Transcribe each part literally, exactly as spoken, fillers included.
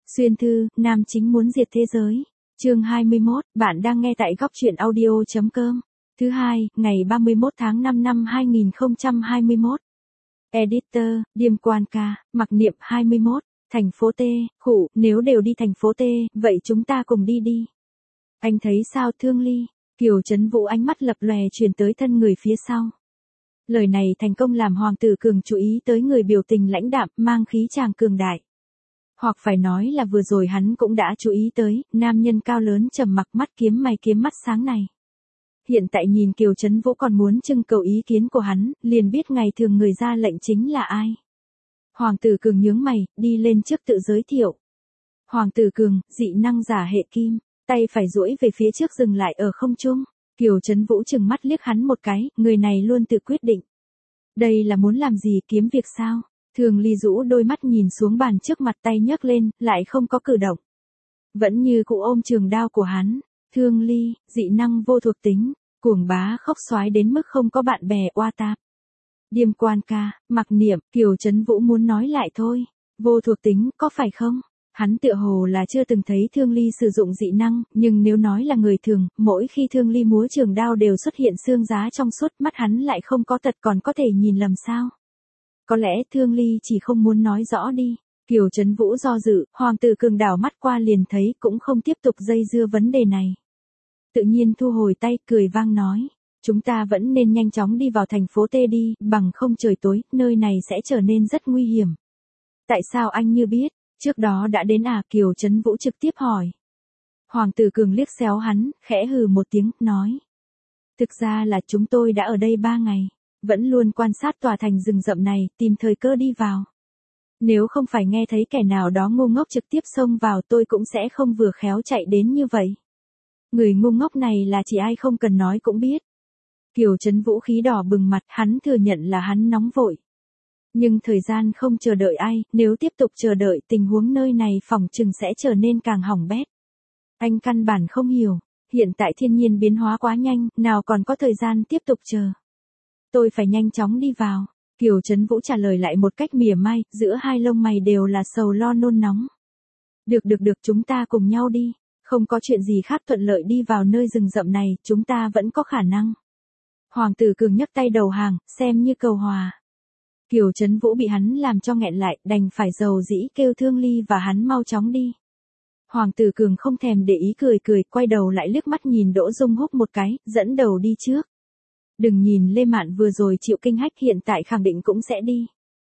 Xuyên thư, nam chính muốn diệt thế giới. Chương hai mươi mốt, bạn đang nghe tại góc truyện audio chấm com. Thứ hai, ngày ba mươi mốt tháng năm năm hai nghìn không trăm hai mươi mốt. Editor, Điềm Quan Ca, Mặc Niệm hai mươi mốt, thành phố T, khụ, nếu đều đi thành phố T, vậy chúng ta cùng đi đi. Anh thấy sao Thương Ly? Kiều Trấn Vũ ánh mắt lập lòe truyền tới thân người phía sau. Lời này thành công làm Hoàng tử Cường chú ý tới người biểu tình lãnh đạm, mang khí chàng cường đại. Hoặc phải nói là vừa rồi hắn cũng đã chú ý tới, nam nhân cao lớn trầm mặc mắt kiếm mày kiếm mắt sáng này. Hiện tại nhìn Kiều Trấn Vũ còn muốn trưng cầu ý kiến của hắn, liền biết ngày thường người ra lệnh chính là ai. Hoàng tử Cường nhướng mày, đi lên trước tự giới thiệu. Hoàng tử Cường, dị năng giả hệ kim, tay phải duỗi về phía trước dừng lại ở không trung. Kiều Trấn Vũ trừng mắt liếc hắn một cái, người này luôn tự quyết định. Đây là muốn làm gì, kiếm việc sao? Thường Ly rũ đôi mắt nhìn xuống bàn trước mặt, tay nhấc lên, lại không có cử động. Vẫn như cụ ôm trường đao của hắn. Thương Ly, dị năng vô thuộc tính, cuồng bá khốc xoái đến mức không có bạn bè oa tạp. Điềm Quan Ca, Mặc Niệm, Kiều Trấn Vũ muốn nói lại thôi. Vô thuộc tính, có phải không? Hắn tựa hồ là chưa từng thấy Thương Ly sử dụng dị năng, nhưng nếu nói là người thường, mỗi khi Thương Ly múa trường đao đều xuất hiện xương giá trong suốt, mắt hắn lại không có tật còn có thể nhìn lầm sao? Có lẽ Thương Ly chỉ không muốn nói rõ đi. Kiều Trấn Vũ do dự, Hoàng tử Cường đảo mắt qua liền thấy cũng không tiếp tục dây dưa vấn đề này. Tự nhiên thu hồi tay, cười vang nói. Chúng ta vẫn nên nhanh chóng đi vào thành phố T đi, bằng không trời tối, nơi này sẽ trở nên rất nguy hiểm. Tại sao anh như biết? Trước đó đã đến à? Kiều Trấn Vũ trực tiếp hỏi. Hoàng tử Cường liếc xéo hắn, khẽ hừ một tiếng, nói. Thực ra là chúng tôi đã ở đây ba ngày. Vẫn luôn quan sát tòa thành rừng rậm này, tìm thời cơ đi vào. Nếu không phải nghe thấy kẻ nào đó ngu ngốc trực tiếp xông vào, tôi cũng sẽ không vừa khéo chạy đến như vậy. Người ngu ngốc này là chỉ ai không cần nói cũng biết. Kiều Trấn Vũ khí đỏ bừng mặt, hắn thừa nhận là hắn nóng vội. Nhưng thời gian không chờ đợi ai, nếu tiếp tục chờ đợi tình huống nơi này phỏng chừng sẽ trở nên càng hỏng bét. Anh căn bản không hiểu, hiện tại thiên nhiên biến hóa quá nhanh, nào còn có thời gian tiếp tục chờ. Tôi phải nhanh chóng đi vào. Kiều Trấn Vũ trả lời lại một cách mỉa mai, giữa hai lông mày đều là sầu lo nôn nóng. Được được được, chúng ta cùng nhau đi. Không có chuyện gì khác, thuận lợi đi vào nơi rừng rậm này, chúng ta vẫn có khả năng. Hoàng tử Cường nhấc tay đầu hàng, xem như cầu hòa. Kiều Trấn Vũ bị hắn làm cho nghẹn lại, đành phải dầu dĩ kêu Thương Ly và hắn mau chóng đi. Hoàng tử Cường không thèm để ý, cười cười, quay đầu lại liếc mắt nhìn Đỗ Dung Húc một cái, dẫn đầu đi trước. Đừng nhìn Lê Mạn vừa rồi chịu kinh hách, hiện tại khẳng định cũng sẽ đi.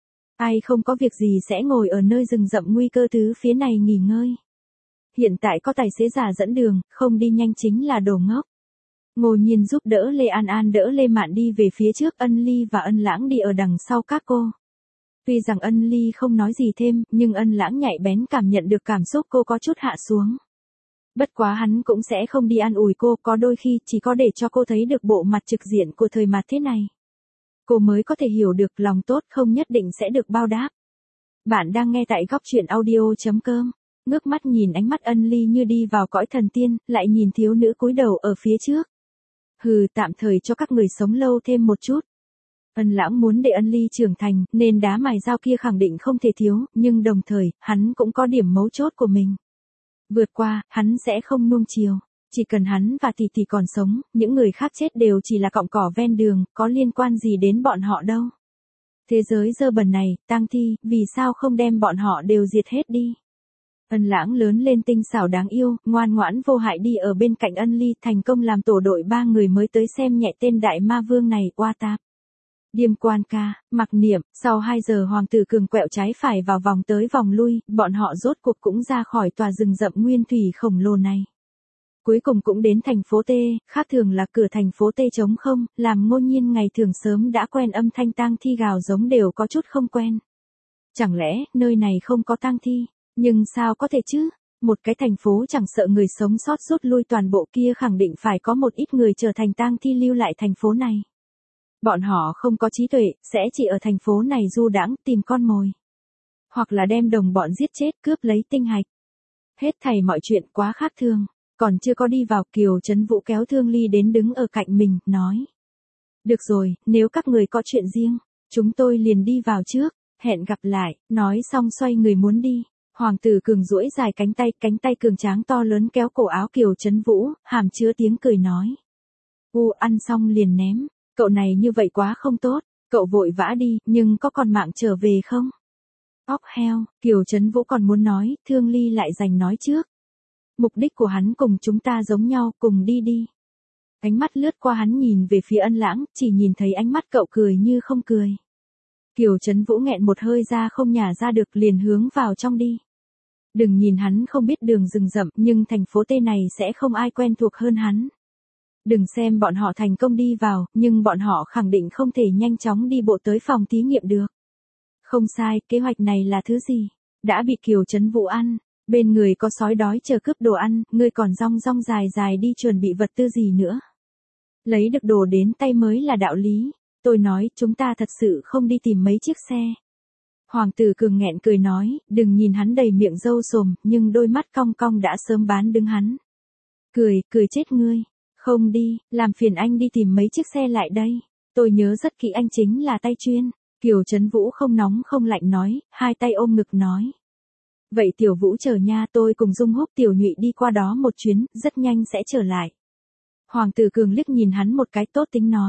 Ai không có việc gì sẽ ngồi ở nơi rừng rậm nguy cơ tứ phía này nghỉ ngơi. Hiện tại có tài xế giả dẫn đường, không đi nhanh chính là đồ ngốc. Ngô Nhiên giúp đỡ Lê An An đỡ Lê Mạn đi về phía trước, Ân Ly và Ân Lãng đi ở đằng sau các cô. Tuy rằng Ân Ly không nói gì thêm, nhưng Ân Lãng nhạy bén cảm nhận được cảm xúc cô có chút hạ xuống. Bất quá hắn cũng sẽ không đi an ủi cô, có đôi khi chỉ có để cho cô thấy được bộ mặt trực diện của thời mặt thế này. Cô mới có thể hiểu được lòng tốt không nhất định sẽ được bao đáp. Bạn đang nghe tại góc truyện audio chấm com. Ngước mắt nhìn ánh mắt Ân Ly như đi vào cõi thần tiên, lại nhìn thiếu nữ cúi đầu ở phía trước. Hừ, tạm thời cho các người sống lâu thêm một chút. Ân Lãng muốn để Ân Ly trưởng thành, nên đá mài dao kia khẳng định không thể thiếu, nhưng đồng thời, hắn cũng có điểm mấu chốt của mình. Vượt qua, hắn sẽ không nuông chiều. Chỉ cần hắn và tỷ tỷ còn sống, những người khác chết đều chỉ là cọng cỏ ven đường, có liên quan gì đến bọn họ đâu. Thế giới dơ bẩn này, tang thi, vì sao không đem bọn họ đều diệt hết đi. Ân Lãng lớn lên tinh xảo đáng yêu, ngoan ngoãn vô hại đi ở bên cạnh Ân Ly, thành công làm tổ đội ba người mới tới xem nhẹ tên đại ma vương này, oa tạp. Điềm Quan Ca, Mặc Niệm, sau hai giờ Hoàng tử Cường quẹo trái phải vào vòng tới vòng lui, bọn họ rốt cuộc cũng ra khỏi tòa rừng rậm nguyên thủy khổng lồ này. Cuối cùng cũng đến thành phố T, khác thường là cửa thành phố T trống không, làm Ngô Nhiên ngày thường sớm đã quen âm thanh tang thi gào giống đều có chút không quen. Chẳng lẽ, nơi này không có tang thi? Nhưng sao có thể chứ? Một cái thành phố chẳng sợ người sống sót rút lui toàn bộ kia, khẳng định phải có một ít người trở thành tang thi lưu lại thành phố này. Bọn họ không có trí tuệ, sẽ chỉ ở thành phố này du đãng tìm con mồi. Hoặc là đem đồng bọn giết chết, cướp lấy tinh hạch. Hết thảy mọi chuyện quá khác thường. Còn chưa có đi vào, Kiều Trấn Vũ kéo Thương Ly đến đứng ở cạnh mình, nói. Được rồi, nếu các người có chuyện riêng, chúng tôi liền đi vào trước, hẹn gặp lại, nói xong xoay người muốn đi. Hoàng tử Cường duỗi dài cánh tay, cánh tay cường tráng to lớn kéo cổ áo Kiều Trấn Vũ, hàm chứa tiếng cười nói. U ăn xong liền ném, cậu này như vậy quá không tốt, cậu vội vã đi, nhưng có còn mạng trở về không? Óc heo, Kiều Trấn Vũ còn muốn nói, Thương Ly lại giành nói trước. Mục đích của hắn cùng chúng ta giống nhau, cùng đi đi. Ánh mắt lướt qua hắn nhìn về phía Ân Lãng, chỉ nhìn thấy ánh mắt cậu cười như không cười. Kiều Trấn Vũ nghẹn một hơi ra không nhả ra được liền hướng vào trong đi. Đừng nhìn hắn không biết đường rừng rậm nhưng thành phố T này sẽ không ai quen thuộc hơn hắn. Đừng xem bọn họ thành công đi vào, nhưng bọn họ khẳng định không thể nhanh chóng đi bộ tới phòng thí nghiệm được. Không sai, kế hoạch này là thứ gì? Đã bị Kiều Trấn Vũ ăn. Bên người có sói đói chờ cướp đồ ăn, ngươi còn rong rong dài dài đi chuẩn bị vật tư gì nữa. Lấy được đồ đến tay mới là đạo lý. Tôi nói, chúng ta thật sự không đi tìm mấy chiếc xe. Hoàng tử Cường nghẹn cười nói, đừng nhìn hắn đầy miệng râu sồm, nhưng đôi mắt cong cong đã sớm bán đứng hắn. Cười, cười chết ngươi. Không đi, làm phiền anh đi tìm mấy chiếc xe lại đây. Tôi nhớ rất kỹ anh chính là tay chuyên. Kiều Trấn Vũ không nóng không lạnh nói, hai tay ôm ngực nói. Vậy Tiểu Vũ chờ nha, tôi cùng Dung Húc Tiểu Nhụy đi qua đó một chuyến, rất nhanh sẽ trở lại. Hoàng tử Cường liếc nhìn hắn một cái tốt tính nói.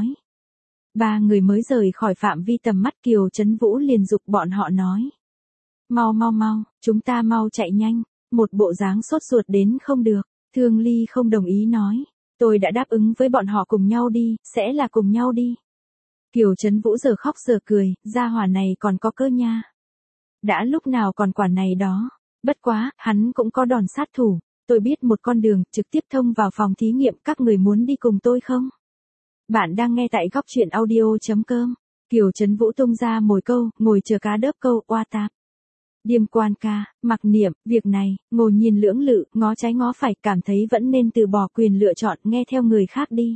Ba người mới rời khỏi phạm vi tầm mắt Kiều Trấn Vũ liền dục bọn họ nói. Mau mau mau, chúng ta mau chạy nhanh, một bộ dáng sốt ruột đến không được. Thương Ly không đồng ý nói. Tôi đã đáp ứng với bọn họ cùng nhau đi, sẽ là cùng nhau đi. Kiều Trấn Vũ giờ khóc giờ cười, gia hỏa này còn có cơ nha. Đã lúc nào còn quản này đó. Bất quá, hắn cũng có đòn sát thủ. Tôi biết một con đường, trực tiếp thông vào phòng thí nghiệm, các người muốn đi cùng tôi không? Bạn đang nghe tại góc truyện audio chấm com. Kiều Trấn Vũ tung ra mồi câu, ngồi chờ cá đớp câu, oa tạp. Điềm quan ca, mặc niệm, việc này, ngồi nhìn lưỡng lự, ngó trái ngó phải, cảm thấy vẫn nên từ bỏ quyền lựa chọn, nghe theo người khác đi.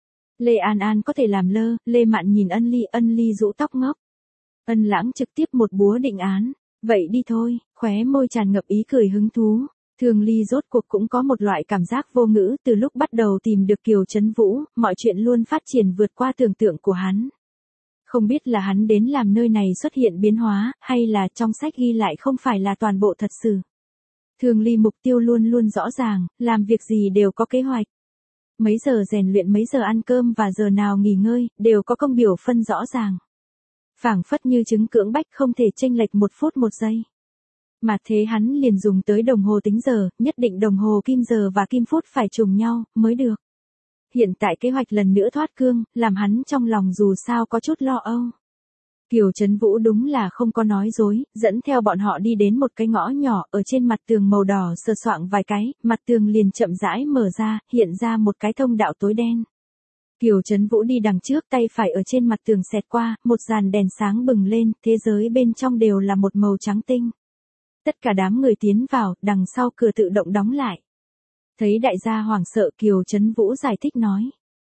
Lê An An có thể làm lơ, Lê Mạn nhìn Ân Ly, Ân Ly rũ tóc ngốc. Ân Lãng trực tiếp một búa định án. Vậy đi thôi, khóe môi tràn ngập ý cười hứng thú. Thương Ly rốt cuộc cũng có một loại cảm giác vô ngữ, từ lúc bắt đầu tìm được Kiều Trấn Vũ, mọi chuyện luôn phát triển vượt qua tưởng tượng của hắn. Không biết là hắn đến làm nơi này xuất hiện biến hóa, hay là trong sách ghi lại không phải là toàn bộ thật sự. Thương Ly mục tiêu luôn luôn rõ ràng, làm việc gì đều có kế hoạch. Mấy giờ rèn luyện, mấy giờ ăn cơm và giờ nào nghỉ ngơi, đều có công biểu phân rõ ràng. Phảng phất như chứng cưỡng bách không thể chênh lệch một phút một giây. Mà thế hắn liền dùng tới đồng hồ tính giờ, nhất định đồng hồ kim giờ và kim phút phải trùng nhau, mới được. Hiện tại kế hoạch lần nữa thoát cương, làm hắn trong lòng dù sao có chút lo âu. Kiều Trấn Vũ đúng là không có nói dối, dẫn theo bọn họ đi đến một cái ngõ nhỏ, ở trên mặt tường màu đỏ sờ soạng vài cái, mặt tường liền chậm rãi mở ra, hiện ra một cái thông đạo tối đen. Kiều Trấn Vũ đi đằng trước, tay phải ở trên mặt tường xẹt qua, một dàn đèn sáng bừng lên, thế giới bên trong đều là một màu trắng tinh. Tất cả đám người tiến vào, đằng sau cửa tự động đóng lại. Thấy đại gia hoảng sợ, Kiều Trấn Vũ giải thích nói.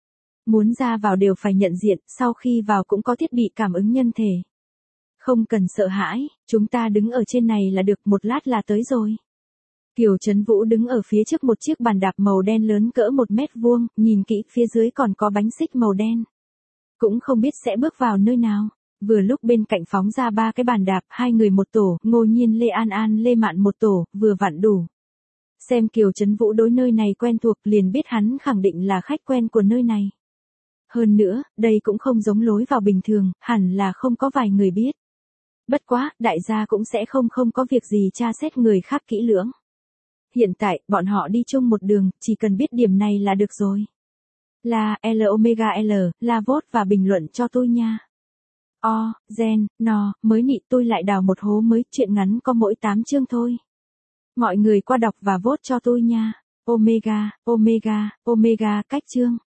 Muốn ra vào đều phải nhận diện, sau khi vào cũng có thiết bị cảm ứng nhân thể. Không cần sợ hãi, chúng ta đứng ở trên này là được, một lát là tới rồi. Kiều Trấn Vũ đứng ở phía trước một chiếc bàn đạp màu đen lớn cỡ một mét vuông, nhìn kỹ phía dưới còn có bánh xích màu đen. Cũng không biết sẽ bước vào nơi nào. Vừa lúc bên cạnh phóng ra ba cái bàn đạp, hai người một tổ, Ngô Nhiên Lê An An Lê Mạn một tổ, vừa vặn đủ. Xem Kiều Trấn Vũ đối nơi này quen thuộc liền biết hắn khẳng định là khách quen của nơi này. Hơn nữa, đây cũng không giống lối vào bình thường, hẳn là không có vài người biết. Bất quá, đại gia cũng sẽ không không có việc gì tra xét người khác kỹ lưỡng. Hiện tại, bọn họ đi chung một đường, chỉ cần biết điểm này là được rồi. Là, L omega L, là vote và bình luận cho tôi nha. O, gen, no, mới nị tôi lại đào một hố mới, chuyện ngắn có mỗi tám chương thôi. Mọi người qua đọc và vote cho tôi nha. Omega, omega, omega cách chương.